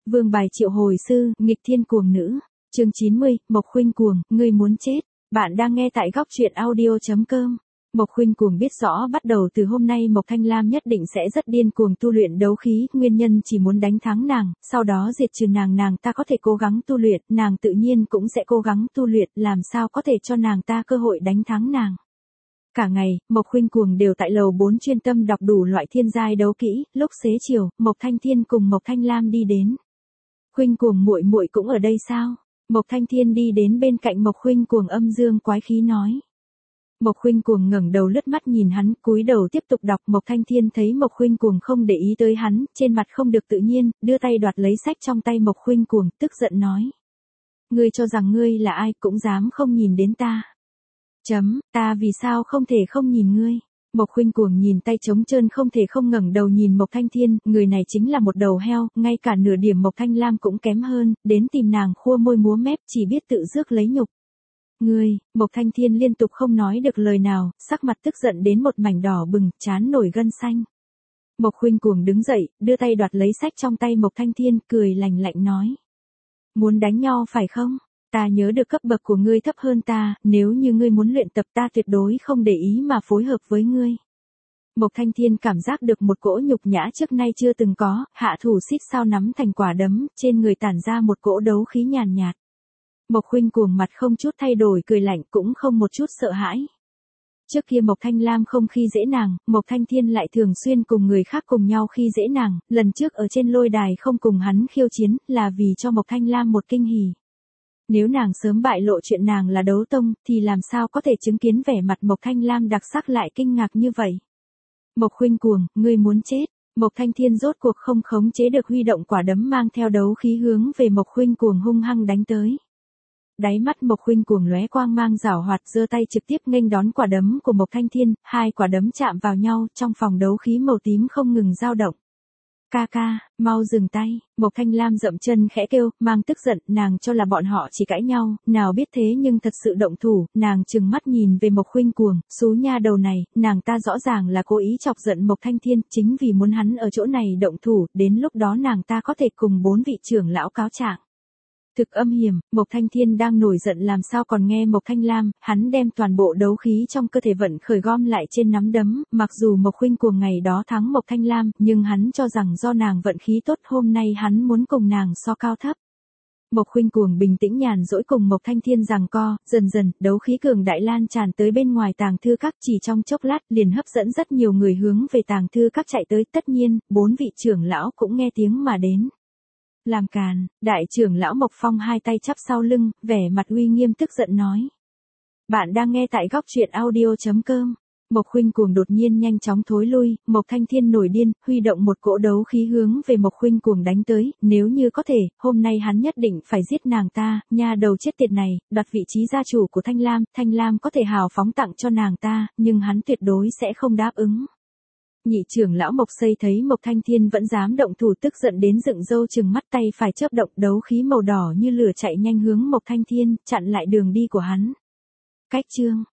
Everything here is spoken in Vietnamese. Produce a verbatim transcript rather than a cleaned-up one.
Vương bài triệu hồi sư, nghịch thiên cuồng nữ. Chương chín mươi, Mộc Khuynh Cuồng, ngươi muốn chết. Bạn đang nghe tại góc truyện audio chấm com. Mộc Khuynh Cuồng biết rõ bắt đầu từ hôm nay Mộc Thanh Lam nhất định sẽ rất điên cuồng tu luyện đấu khí, nguyên nhân chỉ muốn đánh thắng nàng, sau đó diệt trừ nàng nàng ta có thể cố gắng tu luyện, nàng tự nhiên cũng sẽ cố gắng tu luyện, làm sao có thể cho nàng ta cơ hội đánh thắng nàng. Cả ngày, Mộc Khuynh Cuồng đều tại lầu bốn chuyên tâm đọc đủ loại thiên giai đấu kỹ, lúc xế chiều, Mộc Thanh Thiên cùng Mộc Thanh Lam đi đến. Khuynh Cuồng muội muội cũng ở đây sao? Mộc Thanh Thiên đi đến bên cạnh Mộc Khuynh Cuồng âm dương quái khí nói. Mộc Khuynh Cuồng ngẩng đầu lướt mắt nhìn hắn, cúi đầu tiếp tục đọc. Mộc Thanh Thiên thấy Mộc Khuynh Cuồng không để ý tới hắn, trên mặt không được tự nhiên, đưa tay đoạt lấy sách trong tay Mộc Khuynh Cuồng, tức giận nói: "Ngươi cho rằng ngươi là ai, cũng dám không nhìn đến ta? Chấm, ta vì sao không thể không nhìn ngươi?" Mộc Khuynh Cuồng nhìn tay trống trơn không thể không ngẩng đầu nhìn Mộc Thanh Thiên, người này chính là một đầu heo, ngay cả nửa điểm Mộc Thanh Lam cũng kém hơn, đến tìm nàng khua môi múa mép, chỉ biết tự rước lấy nhục. Ngươi, Mộc Thanh Thiên liên tục không nói được lời nào, sắc mặt tức giận đến một mảnh đỏ bừng, trán nổi gân xanh. Mộc Khuynh Cuồng đứng dậy, đưa tay đoạt lấy sách trong tay Mộc Thanh Thiên, cười lạnh lạnh nói: "Muốn đánh nhau phải không? Ta nhớ được cấp bậc của ngươi thấp hơn ta, nếu như ngươi muốn luyện tập ta tuyệt đối không để ý mà phối hợp với ngươi." Mộc Thanh Thiên cảm giác được một cỗ nhục nhã trước nay chưa từng có, hạ thủ xít sao nắm thành quả đấm, trên người tản ra một cỗ đấu khí nhàn nhạt. Mộc Khuynh Cuồng mặt không chút thay đổi cười lạnh, cũng không một chút sợ hãi. Trước kia Mộc Thanh Lam không khi dễ nàng, Mộc Thanh Thiên lại thường xuyên cùng người khác cùng nhau khi dễ nàng, lần trước ở trên lôi đài không cùng hắn khiêu chiến, là vì cho Mộc Thanh Lam một kinh hỉ. Nếu nàng sớm bại lộ chuyện nàng là đấu tông, thì làm sao có thể chứng kiến vẻ mặt Mộc Thanh Lam đặc sắc lại kinh ngạc như vậy. Mộc Khuynh Cuồng, ngươi muốn chết. Mộc Thanh Thiên rốt cuộc không khống chế được huy động quả đấm mang theo đấu khí hướng về Mộc Khuynh Cuồng hung hăng đánh tới. Đáy mắt Mộc Khuynh Cuồng lóe quang mang giảo hoạt, giơ tay trực tiếp nghênh đón quả đấm của Mộc Thanh Thiên, hai quả đấm chạm vào nhau, trong phòng đấu khí màu tím không ngừng dao động. "Ca ca, mau dừng tay." Mộc Thanh Lam dậm chân khẽ kêu, mang tức giận, nàng cho là bọn họ chỉ cãi nhau, nào biết thế nhưng thật sự động thủ, nàng trừng mắt nhìn về Mộc Khuynh Cuồng, xú nha đầu này, nàng ta rõ ràng là cố ý chọc giận Mộc Thanh Thiên, chính vì muốn hắn ở chỗ này động thủ, đến lúc đó nàng ta có thể cùng bốn vị trưởng lão cáo trạng. Thực âm hiểm, Mộc Thanh Thiên đang nổi giận làm sao còn nghe Mộc Thanh Lam, hắn đem toàn bộ đấu khí trong cơ thể vận khởi gom lại trên nắm đấm, mặc dù Mộc Khuynh Cuồng ngày đó thắng Mộc Thanh Lam, nhưng hắn cho rằng do nàng vận khí tốt, hôm nay hắn muốn cùng nàng so cao thấp. Mộc Khuynh Cuồng bình tĩnh nhàn rỗi cùng Mộc Thanh Thiên giằng co, dần dần, đấu khí cường đại lan tràn tới bên ngoài tàng thư các, chỉ trong chốc lát liền hấp dẫn rất nhiều người hướng về tàng thư các chạy tới, tất nhiên, bốn vị trưởng lão cũng nghe tiếng mà đến. "Làm càn!" Đại trưởng lão Mộc Phong hai tay chắp sau lưng, vẻ mặt uy nghiêm tức giận nói. Bạn đang nghe tại góc truyện audio chấm com. Mộc Khuynh Cuồng đột nhiên nhanh chóng thối lui, Mộc Thanh Thiên nổi điên, huy động một cỗ đấu khí hướng về Mộc Khuynh Cuồng đánh tới, nếu như có thể, hôm nay hắn nhất định phải giết nàng ta, nha đầu chết tiệt này, đoạt vị trí gia chủ của Thanh Lam, Thanh Lam có thể hào phóng tặng cho nàng ta, nhưng hắn tuyệt đối sẽ không đáp ứng. Nhị trưởng lão Mộc Xây thấy Mộc Thanh Thiên vẫn dám động thủ, tức giận đến dựng râu trừng mắt, tay phải chớp động, đấu khí màu đỏ như lửa chạy nhanh hướng Mộc Thanh Thiên, chặn lại đường đi của hắn. Cách chương,